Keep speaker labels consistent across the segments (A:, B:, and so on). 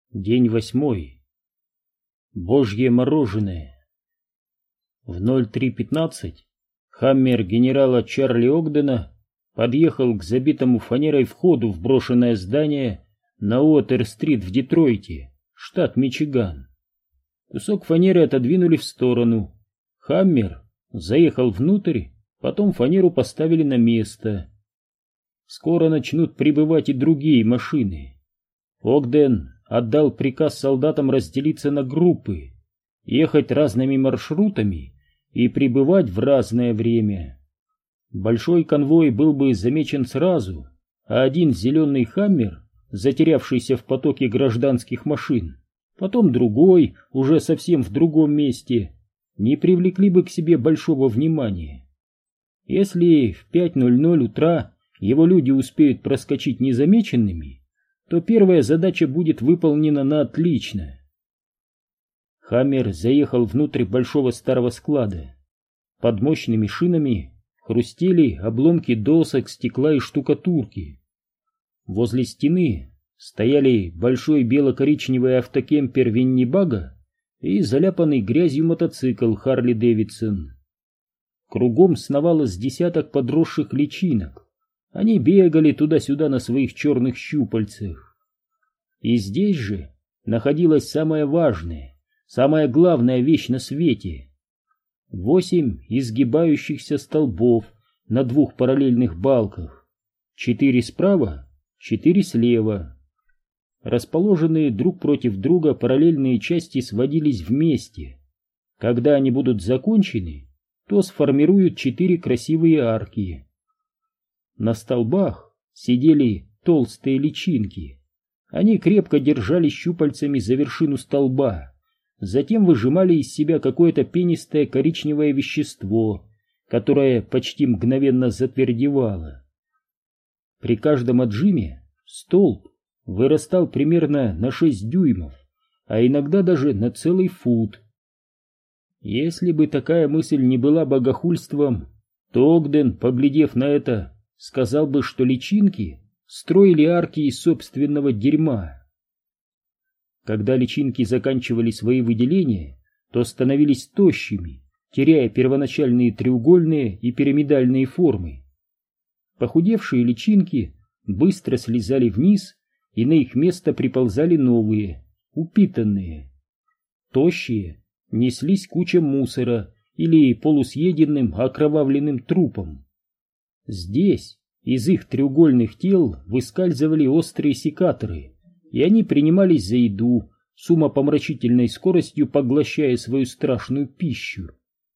A: День 8. Божье мороженое. В 03:15 хаммер генерала Чарли Огдена подъехал к забитому фанерой входу в брошенное здание на Уотер-стрит в Детройте, штат Мичиган. Кусок фанеры отодвинули в сторону. Хаммер заехал внутрь, потом фанеру поставили на место. Скоро начнут прибывать и другие машины. Огден отдал приказ солдатам разделиться на группы, ехать разными маршрутами и прибывать в разное время. Большой конвой был бы замечен сразу, а один зеленый хаммер, затерявшийся в потоке гражданских машин, потом другой, уже совсем в другом месте, не привлекли бы к себе большого внимания. Если в 5:00 утра его люди успеют проскочить незамеченными, то первая задача будет выполнена на отлично. Хаммер заехал внутрь большого старого склада. Под мощными шинами хрустели обломки досок, стекла и штукатурки. Возле стены стояли большой бело-коричневый автокемпер Виннибага и заляпанный грязью мотоцикл Харли Дэвидсон. Кругом сновалось десяток подросших личинок. Они бегали туда-сюда на своих черных щупальцах. И здесь же находилась самая важная, самая главная вещь на свете. 8 изгибающихся столбов на 2 параллельных балках, 4 справа, 4 слева. Расположенные друг против друга параллельные части сводились вместе. Когда они будут закончены, то сформируют 4 красивые арки. На столбах сидели толстые личинки. Они крепко держали щупальцами за вершину столба, затем выжимали из себя какое-то пенистое коричневое вещество, которое почти мгновенно затвердевало. При каждом отжиме столб вырастал примерно на 6 дюймов, а иногда даже на целый фут. Если бы такая мысль не была богохульством, то Огден, поглядев на это, сказал бы, что личинки строили арки из собственного дерьма. Когда личинки заканчивали свои выделения, то становились тощими, теряя первоначальные треугольные и пирамидальные формы. Похудевшие личинки быстро слезали вниз, и на их место приползали новые, упитанные. Тощие неслись куча мусора или полусъеденным окровавленным трупом. Здесь из их треугольных тел выскальзывали острые секаторы, и они принимались за еду, с умопомрачительной скоростью поглощая свою страшную пищу.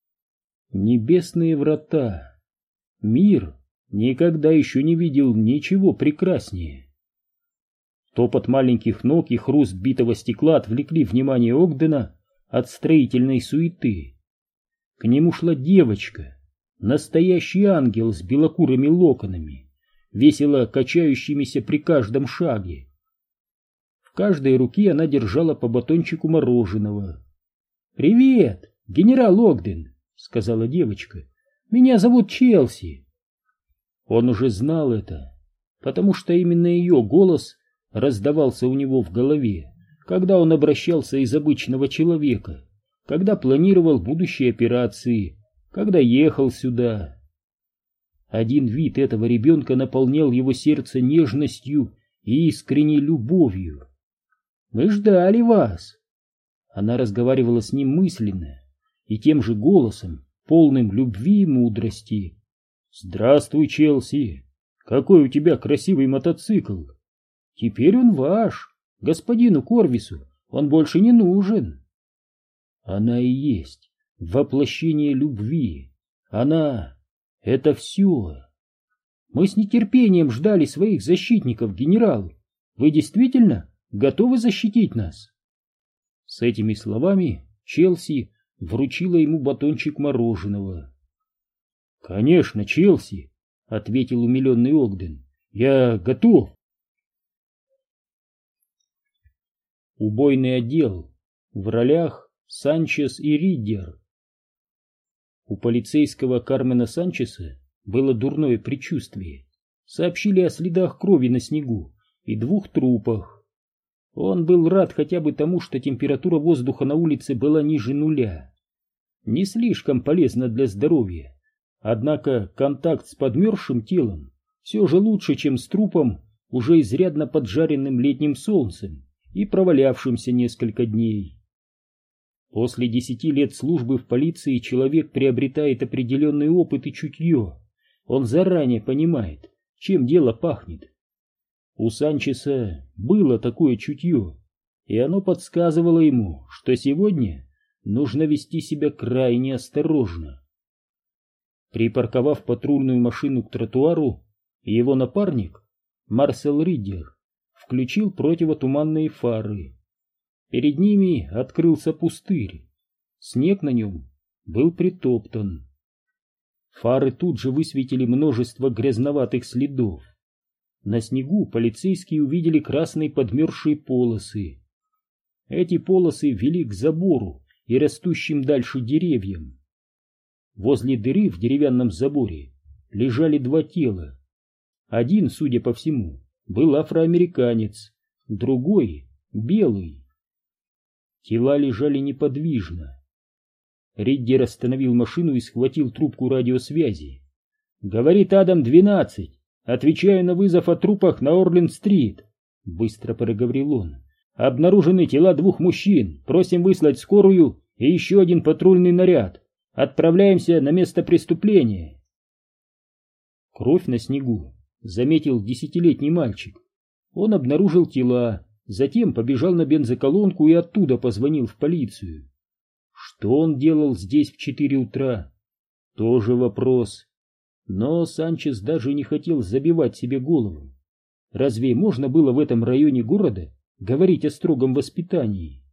A: Небесные врата! Мир никогда еще не видел ничего прекраснее. Топот маленьких ног и хруст битого стекла отвлекли внимание Огдена от строительной суеты. К нему шла девочка, настоящий ангел с белокурыми локонами, весело качающимися при каждом шаге. В каждой руке она держала по батончику мороженого. «Привет, генерал Огден», — сказала девочка. «Меня зовут Челси». Он уже знал это, потому что именно ее голос раздавался у него в голове, когда он обращался из обычного человека, когда планировал будущие операции, когда ехал сюда. Один вид этого ребенка наполнял его сердце нежностью и искренней любовью. «Мы ждали вас!» Она разговаривала с ним мысленно и тем же голосом, полным любви и мудрости. «Здравствуй, Челси! Какой у тебя красивый мотоцикл! Теперь он ваш! Господину Корвису он больше не нужен!» Она и есть воплощение любви. Она — это все. «Мы с нетерпением ждали своих защитников, генерал. Вы действительно готовы защитить нас?» С этими словами Челси вручила ему батончик мороженого. «Конечно, Челси», — ответил умиленный Огден. «Я готов». Убойный отдел. В ролях Санчес и Риддер. У полицейского Кармена Санчеса было дурное предчувствие. Сообщили о следах крови на снегу и 2 трупах. Он был рад хотя бы тому, что температура воздуха на улице была ниже нуля. Не слишком полезно для здоровья, однако контакт с подмерзшим телом все же лучше, чем с трупом, уже изрядно поджаренным летним солнцем и провалявшимся несколько дней. После 10 лет службы в полиции человек приобретает определенный опыт и чутье. Он заранее понимает, чем дело пахнет. У Санчеса было такое чутье, и оно подсказывало ему, что сегодня нужно вести себя крайне осторожно. Припарковав патрульную машину к тротуару, его напарник, Марсел Риддер, включил противотуманные фары. Перед ними открылся пустырь. Снег на нем был притоптан. Фары тут же высветили множество грязноватых следов. На снегу полицейские увидели красные подмерзшие полосы. Эти полосы вели к забору и растущим дальше деревьям. Возле дыры в деревянном заборе лежали 2 тела. Один, судя по всему, был афроамериканец, другой — белый. Тела лежали неподвижно. Риддер остановил машину и схватил трубку радиосвязи. «Говорит Адам-12. Отвечаю на вызов о трупах на Орленд-стрит», — быстро проговорил он. «Обнаружены тела 2 мужчин. Просим выслать скорую и еще 1 патрульный наряд. Отправляемся на место преступления». Кровь на снегу заметил 10-летний мальчик. Он обнаружил тела, затем побежал на бензоколонку и оттуда позвонил в полицию. Что он делал здесь в 4 утра? Тоже вопрос. Но Санчес даже не хотел забивать себе голову. Разве можно было в этом районе города говорить о строгом воспитании?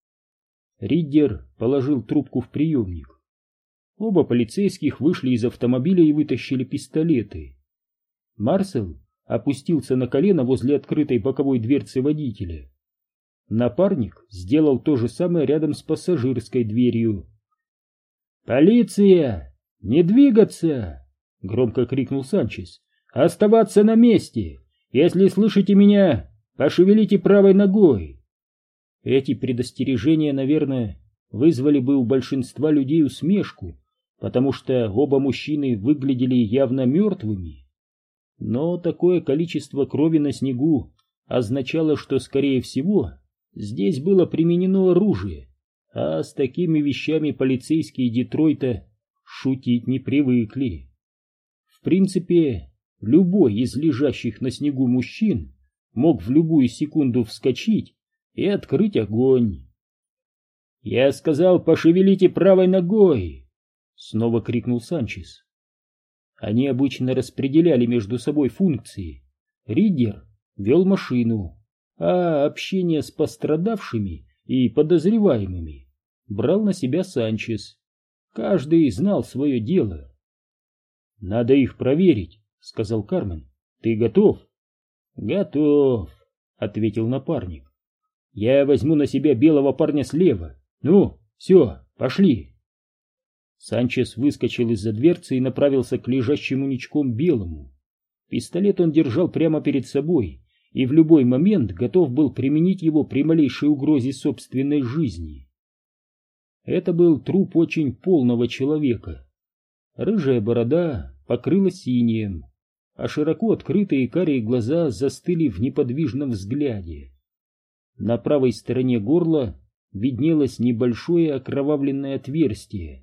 A: Риддер положил трубку в приемник. Оба полицейских вышли из автомобиля и вытащили пистолеты. Марсел опустился на колено возле открытой боковой дверцы водителя. Напарник сделал то же самое рядом с пассажирской дверью. «Полиция! Не двигаться!» — громко крикнул Санчес. «Оставаться на месте! Если слышите меня, пошевелите правой ногой!» Эти предостережения, наверное, вызвали бы у большинства людей усмешку, потому что оба мужчины выглядели явно мертвыми. Но такое количество крови на снегу означало, что, скорее всего, здесь было применено оружие, а с такими вещами полицейские Детройта шутить не привыкли. В принципе, любой из лежащих на снегу мужчин мог в любую секунду вскочить и открыть огонь. «Я сказал, пошевелите правой ногой!» — снова крикнул Санчес. Они обычно распределяли между собой функции. Риддер вел машину, а общение с пострадавшими и подозреваемыми брал на себя Санчес. Каждый знал свое дело. «Надо их проверить», — сказал Кармен. «Ты готов?» «Готов», — ответил напарник. «Я возьму на себя белого парня слева. Ну, все, пошли». Санчес выскочил из-за дверцы и направился к лежащему ничком белому. Пистолет он держал прямо перед собой и в любой момент готов был применить его при малейшей угрозе собственной жизни. Это был труп очень полного человека. Рыжая борода покрылась синим, а широко открытые карие глаза застыли в неподвижном взгляде. На правой стороне горла виднелось небольшое окровавленное отверстие.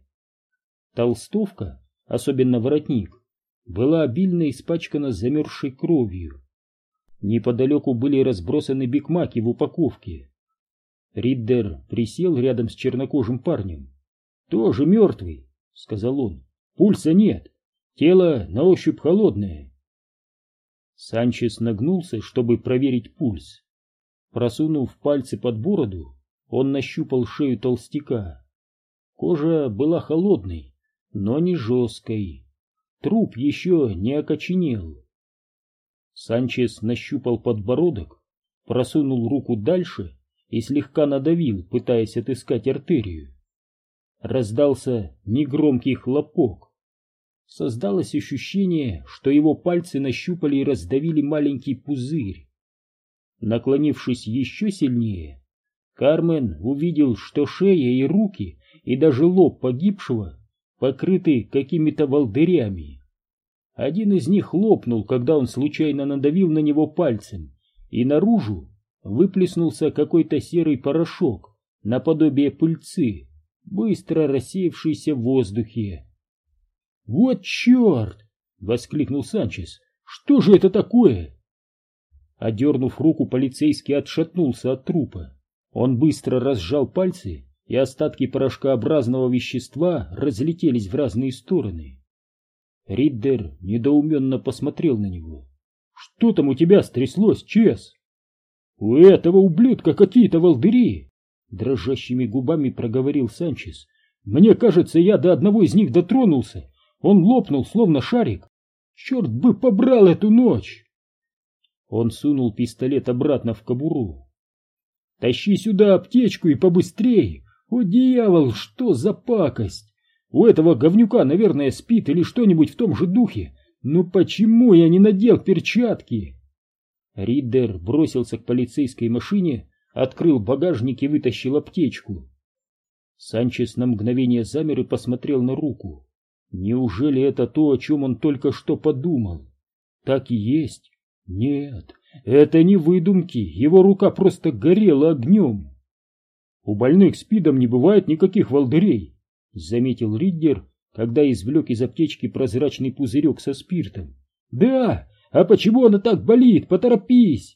A: Толстовка, особенно воротник, была обильно испачкана замерзшей кровью. Неподалеку были разбросаны бигмаки в упаковке. Риддер присел рядом с чернокожим парнем. «Тоже мертвый», — сказал он. «Пульса нет, тело на ощупь холодное». Санчес нагнулся, чтобы проверить пульс. Просунув пальцы под бороду, он нащупал шею толстяка. Кожа была холодной, но не жесткой. Труп еще не окоченел. Санчес нащупал подбородок, просунул руку дальше и слегка надавил, пытаясь отыскать артерию. Раздался негромкий хлопок. Создалось ощущение, что его пальцы нащупали и раздавили маленький пузырь. Наклонившись еще сильнее, Кармен увидел, что шея и руки, и даже лоб погибшего покрыты какими-то волдырями. Один из них лопнул, когда он случайно надавил на него пальцем, и наружу выплеснулся какой-то серый порошок, наподобие пыльцы, быстро рассеявшийся в воздухе. «Вот черт!» — воскликнул Санчес. «Что же это такое?» Одернув руку, полицейский отшатнулся от трупа. Он быстро разжал пальцы, и остатки порошкообразного вещества разлетелись в разные стороны. Риддер недоуменно посмотрел на него. «Что там у тебя стряслось, Чес?» «У этого ублюдка какие-то волдыри!» Дрожащими губами проговорил Санчес. «Мне кажется, я до одного из них дотронулся. Он лопнул, словно шарик. Черт бы побрал эту ночь!» Он сунул пистолет обратно в кобуру. «Тащи сюда аптечку и побыстрее! О, дьявол, что за пакость! У этого говнюка, наверное, спит или что-нибудь в том же духе. Ну почему я не надел перчатки?» Риддер бросился к полицейской машине, открыл багажник и вытащил аптечку. Санчес на мгновение замер и посмотрел на руку. Неужели это то, о чем он только что подумал? Так и есть. Нет, это не выдумки, его рука просто горела огнем. «У больных СПИДом не бывает никаких волдырей», — заметил Риддер, когда извлек из аптечки прозрачный пузырек со спиртом. «Да, а почему она так болит? Поторопись!»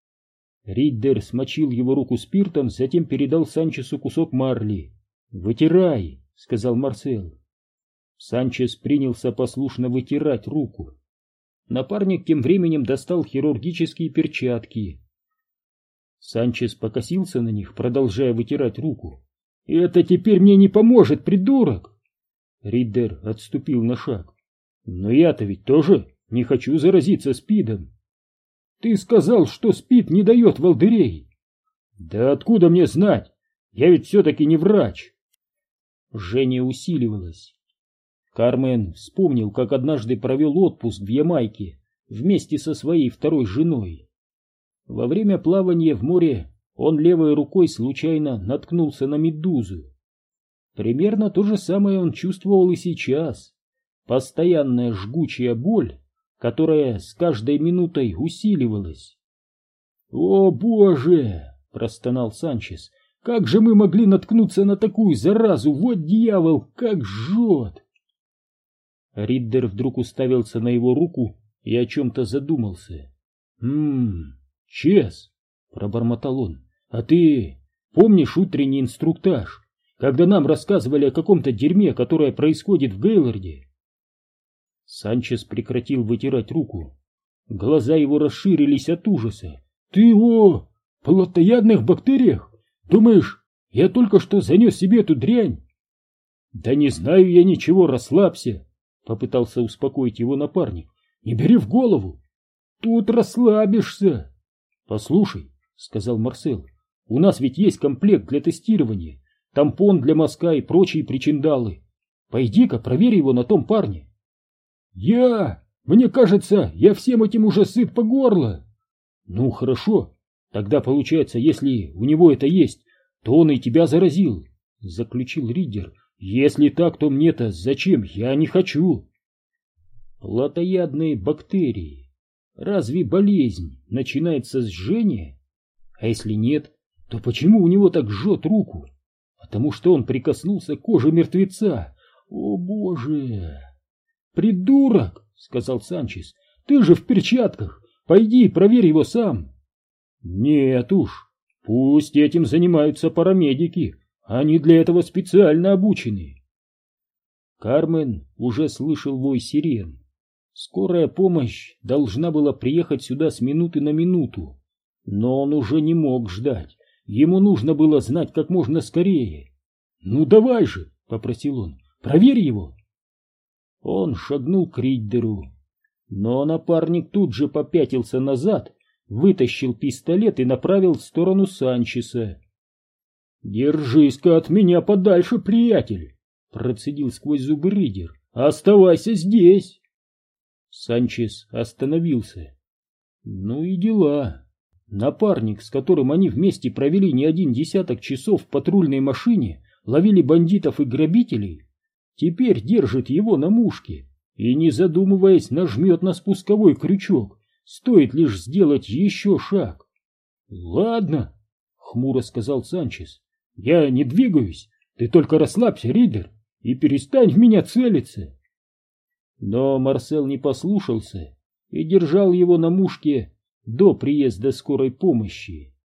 A: Риддер смочил его руку спиртом, затем передал Санчесу кусок марли. «Вытирай», — сказал Марсел. Санчес принялся послушно вытирать руку. Напарник тем временем достал хирургические перчатки. Санчес покосился на них, продолжая вытирать руку. «Это теперь мне не поможет, придурок!» Риддер отступил на шаг. «Но я-то ведь тоже не хочу заразиться СПИДом». «Ты сказал, что СПИД не дает волдырей». «Да откуда мне знать? Я ведь все-таки не врач». Жжение усиливалось. Кармен вспомнил, как однажды провел отпуск в Ямайке вместе со своей второй женой. Во время плавания в море он левой рукой случайно наткнулся на медузу. Примерно то же самое он чувствовал и сейчас. Постоянная жгучая боль, которая с каждой минутой усиливалась. «О, Боже!» — простонал Санчес. «Как же мы могли наткнуться на такую заразу? Вот дьявол, как жжет!» Риддер вдруг уставился на его руку и о чем-то задумался. Чес!» — пробормотал он. «А ты помнишь утренний инструктаж, когда нам рассказывали о каком-то дерьме, которое происходит в Гейлорде?» Санчес прекратил вытирать руку. Глаза его расширились от ужаса. «Ты о плотоядных бактериях? Думаешь, я только что занес себе эту дрянь?» «Да не знаю я ничего, расслабься», — попытался успокоить его напарник. «Не бери в голову. Тут расслабишься». «Послушай», — сказал Марсел, — «у нас ведь есть комплект для тестирования, тампон для мазка и прочие причиндалы. Пойди-ка проверь его на том парне». Мне кажется, я всем этим уже сыт по горло». «Ну, хорошо. Тогда получается, если у него это есть, то он и тебя заразил», — заключил Риддер. «Если так, то мне-то зачем? Я не хочу». Плотоядные бактерии. Разве болезнь начинается с жжения? А если нет, то почему у него так жжет руку? Потому что он прикоснулся к коже мертвеца. О, Боже! «Придурок!» — сказал Санчес. «Ты же в перчатках! Пойди, проверь его сам!» «Нет уж, пусть этим занимаются парамедики, они для этого специально обучены». Кармен уже слышал вой сирен. Скорая помощь должна была приехать сюда с минуты на минуту, но он уже не мог ждать, ему нужно было знать как можно скорее. «Ну давай же!» — попросил он. «Проверь его!» Он шагнул к Риддеру, но напарник тут же попятился назад, вытащил пистолет и направил в сторону Санчеса. «Держись-ка от меня подальше, приятель!» — процедил сквозь зубы Риддер. «Оставайся здесь!» Санчес остановился. «Ну и дела. Напарник, с которым они вместе провели не один десяток часов в патрульной машине, ловили бандитов и грабителей, теперь держит его на мушке и, не задумываясь, нажмет на спусковой крючок, стоит лишь сделать еще шаг. — Ладно, — хмуро сказал Санчес, — я не двигаюсь, ты только расслабься, Ридер, и перестань в меня целиться. Но Марсел не послушался и держал его на мушке до приезда скорой помощи.